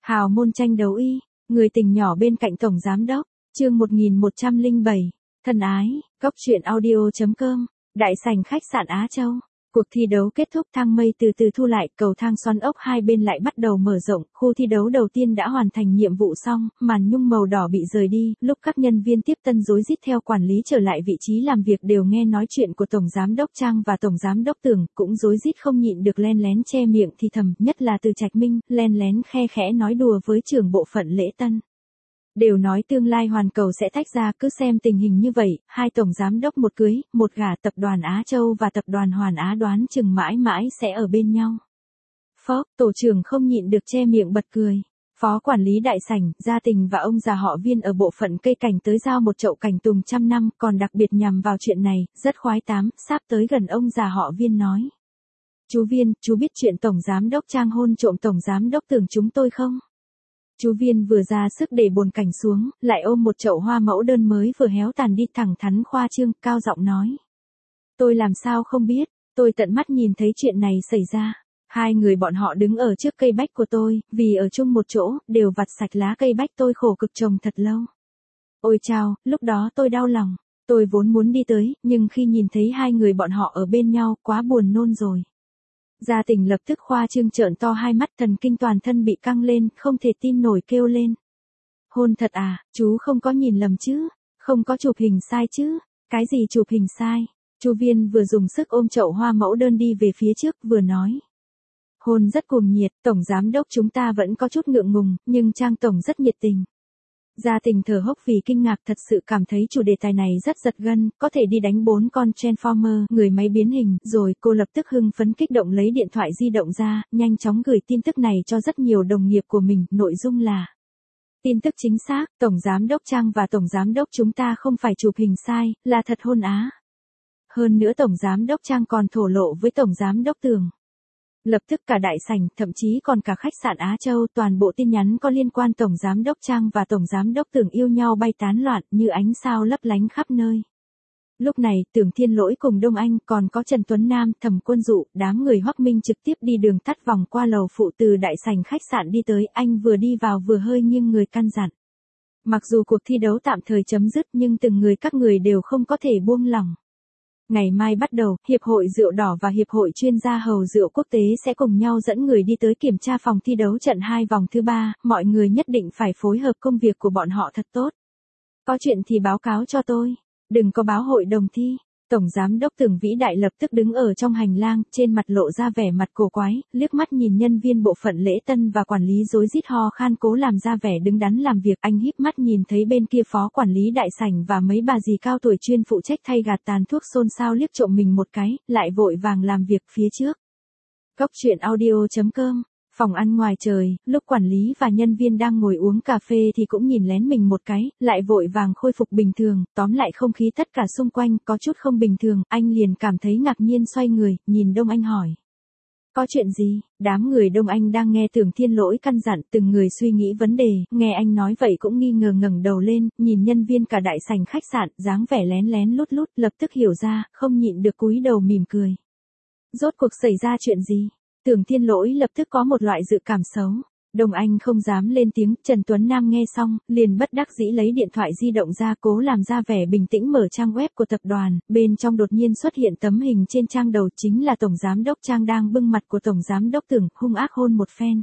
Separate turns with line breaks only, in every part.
Hào môn tranh đấu y, người tình nhỏ bên cạnh tổng giám đốc, chương 1107, thân ái, cóc truyện audio.com, đại sảnh khách sạn Á Châu. Cuộc thi đấu kết thúc, thang mây từ từ thu lại, cầu thang xoắn ốc hai bên lại bắt đầu mở rộng, khu thi đấu đầu tiên đã hoàn thành nhiệm vụ xong, màn nhung màu đỏ bị rời đi, lúc các nhân viên tiếp tân rối rít theo quản lý trở lại vị trí làm việc đều nghe nói chuyện của Tổng Giám đốc Trang và Tổng Giám đốc Tưởng, cũng rối rít không nhịn được len lén che miệng thì thầm, nhất là Từ Trạch Minh, len lén khe khẽ nói đùa với trưởng bộ phận lễ tân. Đều nói tương lai hoàn cầu sẽ tách ra, cứ xem tình hình như vậy, hai tổng giám đốc một cưới, một gả, tập đoàn Á Châu và tập đoàn Hoàn Á đoán chừng mãi mãi sẽ ở bên nhau. Phó, tổ trưởng không nhịn được che miệng bật cười. Phó quản lý đại sảnh, Gia Tình và ông già họ Viên ở bộ phận cây cảnh tới giao một chậu cảnh tùng 100 năm, còn đặc biệt nhằm vào chuyện này, rất khoái tám, sắp tới gần ông già họ Viên nói. Chú Viên, chú biết chuyện tổng giám đốc Trang hôn trộm tổng giám đốc Tưởng chúng tôi không? Chú Viên vừa ra sức để bồn cảnh xuống, lại ôm một chậu hoa mẫu đơn mới vừa héo tàn đi, thẳng thắn khoa trương, cao giọng nói. Tôi làm sao không biết, tôi tận mắt nhìn thấy chuyện này xảy ra. Hai người bọn họ đứng ở trước cây bách của tôi, vì ở chung một chỗ, đều vặt sạch lá cây bách tôi khổ cực trồng thật lâu. Ôi chao, lúc đó tôi đau lòng, tôi vốn muốn đi tới, nhưng khi nhìn thấy hai người bọn họ ở bên nhau, quá buồn nôn rồi. Gia Tình lập tức khoa trương trợn to hai mắt, thần kinh toàn thân bị căng lên, không thể tin nổi kêu lên. Hôn thật à, chú không có nhìn lầm chứ, không có chụp hình sai chứ, cái gì chụp hình sai? Chú Viên vừa dùng sức ôm chậu hoa mẫu đơn đi về phía trước, vừa nói. Hôn rất cuồng nhiệt, tổng giám đốc chúng ta vẫn có chút ngượng ngùng, nhưng Trang tổng rất nhiệt tình. Gia Tình thở hốc vì kinh ngạc, thật sự cảm thấy chủ đề tài này rất giật gân, có thể đi đánh 4 con Transformer, người máy biến hình, rồi cô lập tức hưng phấn kích động lấy điện thoại di động ra, nhanh chóng gửi tin tức này cho rất nhiều đồng nghiệp của mình, nội dung là. Tin tức chính xác, Tổng Giám đốc Trang và Tổng Giám đốc chúng ta không phải chụp hình sai, là thật hôn á. Hơn nữa Tổng Giám đốc Trang còn thổ lộ với Tổng Giám đốc Tưởng. Lập tức cả đại sảnh, thậm chí còn cả khách sạn Á Châu, toàn bộ tin nhắn có liên quan Tổng Giám đốc Trang và Tổng Giám đốc Tưởng yêu nhau bay tán loạn như ánh sao lấp lánh khắp nơi. Lúc này, Tưởng Thiên Lỗi cùng Đông Anh, còn có Trần Tuấn Nam, Thẩm Quân Dụ, đám người Hoắc Minh trực tiếp đi đường tắt vòng qua lầu phụ từ đại sảnh khách sạn đi tới, anh vừa đi vào vừa hơi nghiêng người căn dặn. Mặc dù cuộc thi đấu tạm thời chấm dứt nhưng từng người các người đều không có thể buông lỏng. Ngày mai bắt đầu, Hiệp hội Rượu Đỏ và Hiệp hội chuyên gia hầu rượu quốc tế sẽ cùng nhau dẫn người đi tới kiểm tra phòng thi đấu trận 2 vòng thứ 3, mọi người nhất định phải phối hợp công việc của bọn họ thật tốt. Có chuyện thì báo cáo cho tôi, đừng có báo hội đồng thi. Tổng Giám đốc Tưởng vĩ đại lập tức đứng ở trong hành lang, trên mặt lộ ra vẻ mặt cổ quái, liếc mắt nhìn nhân viên bộ phận lễ tân và quản lý rối rít ho khan cố làm ra vẻ đứng đắn làm việc. Anh híp mắt nhìn thấy bên kia phó quản lý đại sảnh và mấy bà dì cao tuổi chuyên phụ trách thay gạt tàn thuốc xôn xao liếc trộm mình một cái, lại vội vàng làm việc phía trước. Cóc truyện audio.com. Phòng ăn ngoài trời, lúc quản lý và nhân viên đang ngồi uống cà phê thì cũng nhìn lén mình một cái, lại vội vàng khôi phục bình thường, tóm lại không khí tất cả xung quanh có chút không bình thường, anh liền cảm thấy ngạc nhiên xoay người, nhìn Đông Anh hỏi. Có chuyện gì? Đám người Đông Anh đang nghe Tưởng Thiên Lỗi căn dặn, từng người suy nghĩ vấn đề, nghe anh nói vậy cũng nghi ngờ ngẩng đầu lên, nhìn nhân viên cả đại sảnh khách sạn, dáng vẻ lén lén lút lút, lập tức hiểu ra, không nhịn được cúi đầu mỉm cười. Rốt cuộc xảy ra chuyện gì? Tưởng Thiên Lỗi lập tức có một loại dự cảm xấu. Đông Anh không dám lên tiếng, Trần Tuấn Nam nghe xong, liền bất đắc dĩ lấy điện thoại di động ra cố làm ra vẻ bình tĩnh mở trang web của tập đoàn, bên trong đột nhiên xuất hiện tấm hình trên trang đầu chính là Tổng Giám đốc Trang đang bưng mặt của Tổng Giám đốc Tưởng, hung ác hôn một phen.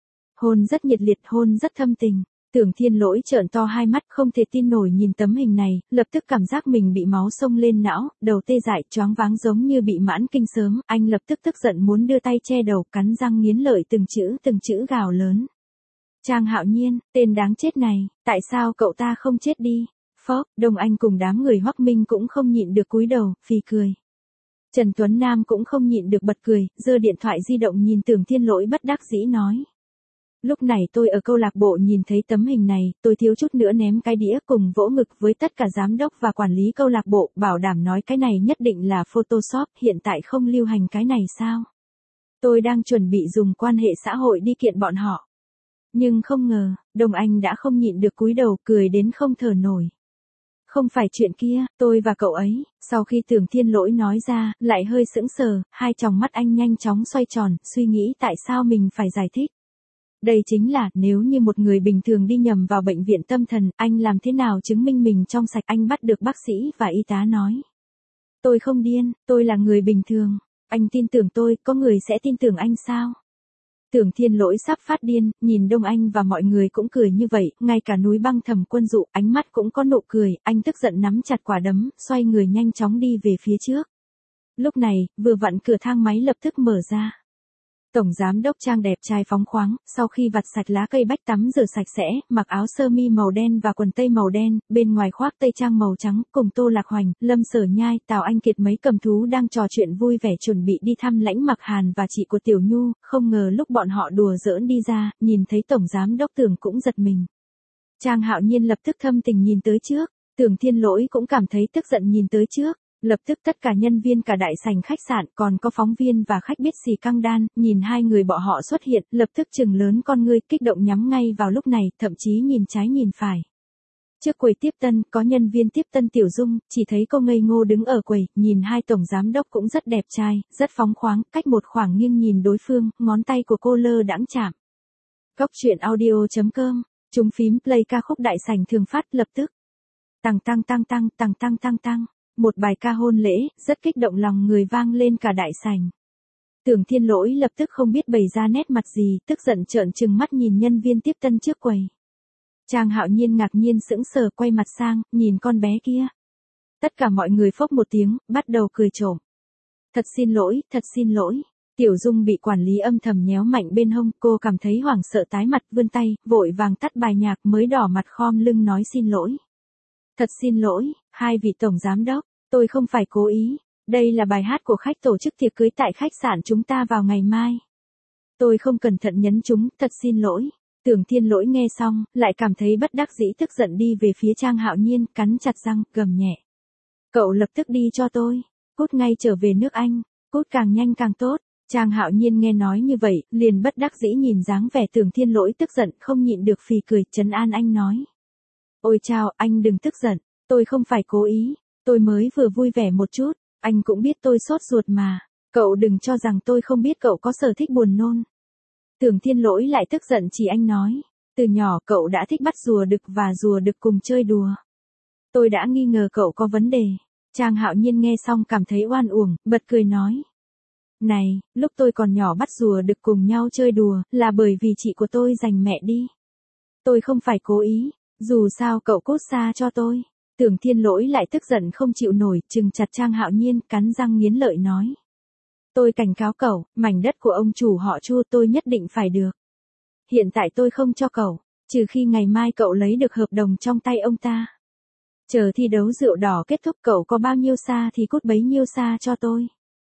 Hôn rất nhiệt liệt, hôn rất thâm tình. Tưởng Thiên Lỗi trợn to hai mắt không thể tin nổi nhìn tấm hình này, lập tức cảm giác mình bị máu xông lên não, đầu tê dại, choáng váng giống như bị mãn kinh sớm, anh lập tức tức giận muốn đưa tay che đầu, cắn răng nghiến lợi từng chữ gào lớn. Trang Hạo Nhiên, tên đáng chết này, tại sao cậu ta không chết đi? Phó, Đông Anh cùng đám người Hoắc Minh cũng không nhịn được cúi đầu, phì cười. Trần Tuấn Nam cũng không nhịn được bật cười, giơ điện thoại di động nhìn Tưởng Thiên Lỗi bất đắc dĩ nói. Lúc này tôi ở câu lạc bộ nhìn thấy tấm hình này, tôi thiếu chút nữa ném cái đĩa cùng vỗ ngực với tất cả giám đốc và quản lý câu lạc bộ, bảo đảm nói cái này nhất định là Photoshop, hiện tại không lưu hành cái này sao? Tôi đang chuẩn bị dùng quan hệ xã hội đi kiện bọn họ. Nhưng không ngờ, Đông Anh đã không nhịn được cúi đầu, cười đến không thở nổi. Không phải chuyện kia, tôi và cậu ấy, sau khi Tưởng Thiên Lỗi nói ra, lại hơi sững sờ, hai tròng mắt anh nhanh chóng xoay tròn, suy nghĩ tại sao mình phải giải thích. Đây chính là, nếu như một người bình thường đi nhầm vào bệnh viện tâm thần, anh làm thế nào chứng minh mình trong sạch? Anh bắt được bác sĩ và y tá nói. Tôi không điên, tôi là người bình thường. Anh tin tưởng tôi, có người sẽ tin tưởng anh sao? Tưởng Thiên Lỗi sắp phát điên, nhìn Đông Anh và mọi người cũng cười như vậy, ngay cả núi băng Thẩm Quân Dụ, ánh mắt cũng có nụ cười, anh tức giận nắm chặt quả đấm, xoay người nhanh chóng đi về phía trước. Lúc này, vừa vặn cửa thang máy lập tức mở ra. Tổng giám đốc Trang đẹp trai phóng khoáng, sau khi vặt sạch lá cây bách tắm rửa sạch sẽ, mặc áo sơ mi màu đen và quần tây màu đen, bên ngoài khoác tây trang màu trắng, cùng Tô Lạc Hoành, Lâm Sở Nhai, Tào Anh Kiệt mấy cầm thú đang trò chuyện vui vẻ chuẩn bị đi thăm Lãnh Mặc Hàn và chị của Tiểu Nhu, không ngờ lúc bọn họ đùa giỡn đi ra, nhìn thấy tổng giám đốc Tưởng cũng giật mình. Trang Hạo Nhiên lập tức thâm tình nhìn tới trước, Tưởng Thiên Lỗi cũng cảm thấy tức giận nhìn tới trước. Lập tức tất cả nhân viên cả đại sảnh khách sạn còn có phóng viên và khách biết xì căng đan, nhìn hai người bọn họ xuất hiện, lập tức trừng lớn con ngươi, kích động nhắm ngay vào lúc này, thậm chí nhìn trái nhìn phải. Trước quầy tiếp tân, có nhân viên tiếp tân Tiểu Dung, chỉ thấy cô ngây ngô đứng ở quầy, nhìn hai tổng giám đốc cũng rất đẹp trai, rất phóng khoáng, cách một khoảng nghiêng nhìn đối phương, ngón tay của cô lơ đãng chạm. Góc truyện audio.com, trúng phím play ca khúc đại sảnh thường phát lập tức. Tăng tăng tăng tăng tăng tăng tăng tăng. Một bài ca hôn lễ, rất kích động lòng người vang lên cả đại sảnh. Tưởng Thiên Lỗi lập tức không biết bày ra nét mặt gì, tức giận trợn trừng mắt nhìn nhân viên tiếp tân trước quầy. Trang Hạo Nhiên ngạc nhiên sững sờ quay mặt sang, nhìn con bé kia. Tất cả mọi người phốc một tiếng, bắt đầu cười trộm. Thật xin lỗi, thật xin lỗi. Tiểu Dung bị quản lý âm thầm nhéo mạnh bên hông, cô cảm thấy hoảng sợ tái mặt, vươn tay, vội vàng tắt bài nhạc mới đỏ mặt khom lưng nói xin lỗi. Thật xin lỗi, hai vị tổng giám đốc, tôi không phải cố ý, đây là bài hát của khách tổ chức tiệc cưới tại khách sạn chúng ta vào ngày mai. Tôi không cẩn thận nhấn chúng, thật xin lỗi. Tưởng Thiên Lỗi nghe xong, lại cảm thấy bất đắc dĩ tức giận đi về phía Trang Hạo Nhiên, cắn chặt răng, gầm nhẹ. Cậu lập tức đi cho tôi, cút ngay trở về nước Anh, cút càng nhanh càng tốt. Trang Hạo Nhiên nghe nói như vậy, liền bất đắc dĩ nhìn dáng vẻ Tưởng Thiên Lỗi tức giận, không nhịn được phì cười, trấn an anh nói. Ôi chao, anh đừng tức giận, tôi không phải cố ý, tôi mới vừa vui vẻ một chút, anh cũng biết tôi sốt ruột mà, cậu đừng cho rằng tôi không biết cậu có sở thích buồn nôn. Tưởng Thiên Lỗi lại tức giận chỉ anh nói, từ nhỏ cậu đã thích bắt rùa đực và rùa đực cùng chơi đùa. Tôi đã nghi ngờ cậu có vấn đề. Trang Hạo Nhiên nghe xong cảm thấy oan uổng, bật cười nói. Này, lúc tôi còn nhỏ bắt rùa đực cùng nhau chơi đùa, là bởi vì chị của tôi giành mẹ đi. Tôi không phải cố ý. Dù sao cậu cút xa cho tôi. Tưởng Thiên Lỗi lại tức giận không chịu nổi, trừng chặt Trang Hạo Nhiên, cắn răng nghiến lợi nói. Tôi cảnh cáo cậu, mảnh đất của ông chủ họ Chu tôi nhất định phải được. Hiện tại tôi không cho cậu, trừ khi ngày mai cậu lấy được hợp đồng trong tay ông ta. Chờ thi đấu rượu đỏ kết thúc cậu có bao nhiêu xa thì cút bấy nhiêu xa cho tôi.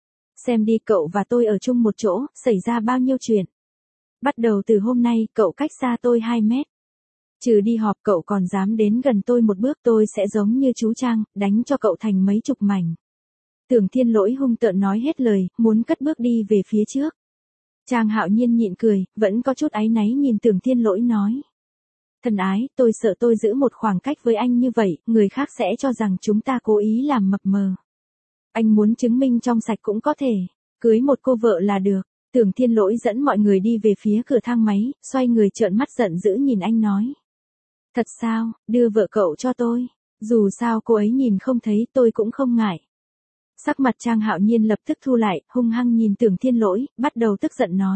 Xem đi cậu và tôi ở chung một chỗ, xảy ra bao nhiêu chuyện. Bắt đầu từ hôm nay cậu cách xa tôi 2 mét. Trừ đi họp cậu còn dám đến gần tôi một bước tôi sẽ giống như chú Trang, đánh cho cậu thành mấy chục mảnh. Tưởng Thiên Lỗi hung tợn nói hết lời, muốn cất bước đi về phía trước. Trang Hạo Nhiên nhịn cười, vẫn có chút áy náy nhìn Tưởng Thiên Lỗi nói. Thân ái, tôi sợ tôi giữ một khoảng cách với anh như vậy, người khác sẽ cho rằng chúng ta cố ý làm mập mờ. Anh muốn chứng minh trong sạch cũng có thể, cưới một cô vợ là được. Tưởng Thiên Lỗi dẫn mọi người đi về phía cửa thang máy, xoay người trợn mắt giận dữ nhìn anh nói. Thật sao, đưa vợ cậu cho tôi, dù sao cô ấy nhìn không thấy tôi cũng không ngại. Sắc mặt Trang Hạo Nhiên lập tức thu lại, hung hăng nhìn Tưởng Thiên Lỗi, bắt đầu tức giận nói.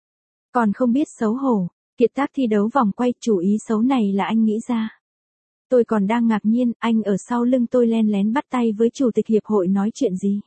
Còn không biết xấu hổ, kiệt tác thi đấu vòng quay, chủ ý xấu này là anh nghĩ ra. Tôi còn đang ngạc nhiên, anh ở sau lưng tôi len lén bắt tay với chủ tịch hiệp hội nói chuyện gì.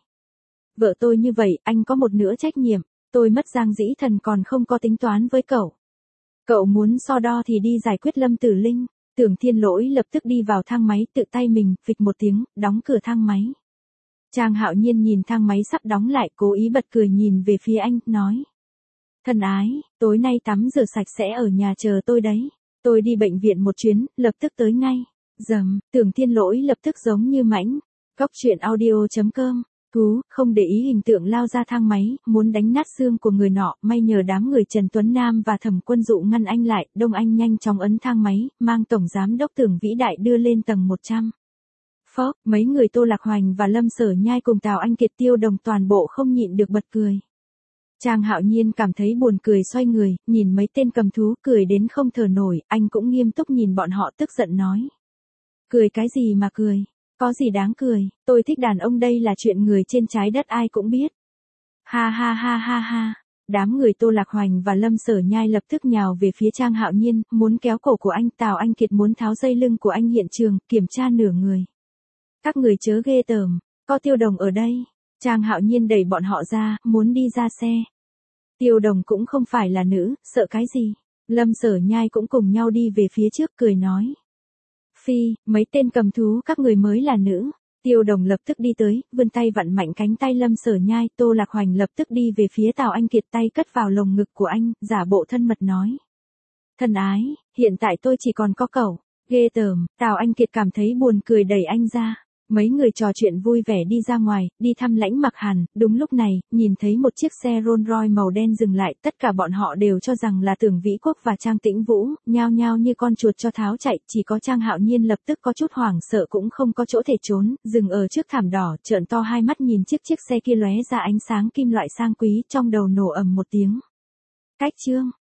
Vợ tôi như vậy, anh có một nửa trách nhiệm, tôi mất Giang Dĩ Thần còn không có tính toán với cậu. Cậu muốn so đo thì đi giải quyết Lâm Tử Linh. Tưởng Thiên Lỗi lập tức đi vào thang máy tự tay mình, phịch một tiếng, đóng cửa thang máy. Trang Hạo Nhiên nhìn thang máy sắp đóng lại, cố ý bật cười nhìn về phía anh, nói. Thân ái, tối nay tắm rửa sạch sẽ ở nhà chờ tôi đấy. Tôi đi bệnh viện một chuyến, lập tức tới ngay. Dầm, Tưởng Thiên Lỗi lập tức giống như mãnh. Góc truyện audio.com. Thú, không để ý hình tượng lao ra thang máy, muốn đánh nát xương của người nọ, may nhờ đám người Trần Tuấn Nam và Thẩm Quân Dụ ngăn anh lại, Đông Anh nhanh chóng ấn thang máy, mang tổng giám đốc Tưởng vĩ đại đưa lên tầng 100. Phó, mấy người Tô Lạc Hoành và Lâm Sở Nhai cùng Tào Anh Kiệt Tiêu Đồng toàn bộ không nhịn được bật cười. Trang Hạo Nhiên cảm thấy buồn cười xoay người, nhìn mấy tên cầm thú cười đến không thở nổi, anh cũng nghiêm túc nhìn bọn họ tức giận nói. Cười cái gì mà cười, có gì đáng cười, tôi thích đàn ông đây là chuyện người trên trái đất ai cũng biết. Ha ha ha ha ha. Đám người Tô Lạc Hoành và Lâm Sở Nhai lập tức nhào về phía Trang Hạo Nhiên, muốn kéo cổ của anh. Tào Anh Kiệt muốn tháo dây lưng của anh hiện trường, kiểm tra nửa người. Các người chớ ghê tởm, có Tiêu Đồng ở đây. Trang Hạo Nhiên đẩy bọn họ ra, muốn đi ra xe. Tiêu Đồng cũng không phải là nữ, sợ cái gì. Lâm Sở Nhai cũng cùng nhau đi về phía trước cười nói. Phi, mấy tên cầm thú các người mới là nữ. Tiêu Đồng lập tức đi tới, vươn tay vặn mạnh cánh tay Lâm Sở Nhai. Tô Lạc Hoành lập tức đi về phía Tào Anh Kiệt, tay cất vào lồng ngực của anh, giả bộ thân mật nói. Thân ái, hiện tại tôi chỉ còn có cậu. Ghê tởm, Tào Anh Kiệt cảm thấy buồn cười đẩy anh ra. Mấy người trò chuyện vui vẻ đi ra ngoài, đi thăm Lãnh Mặc Hàn. Đúng lúc này, nhìn thấy một chiếc xe Rolls Royce màu đen dừng lại, tất cả bọn họ đều cho rằng là Tưởng Vĩ Quốc và Trang Tĩnh Vũ, nhao nhao như con chuột cho tháo chạy, chỉ có Trang Hạo Nhiên lập tức có chút hoảng sợ cũng không có chỗ thể trốn, dừng ở trước thảm đỏ, trợn to hai mắt nhìn chiếc xe kia lóe ra ánh sáng kim loại sang quý, trong đầu nổ ầm một tiếng. Cách chương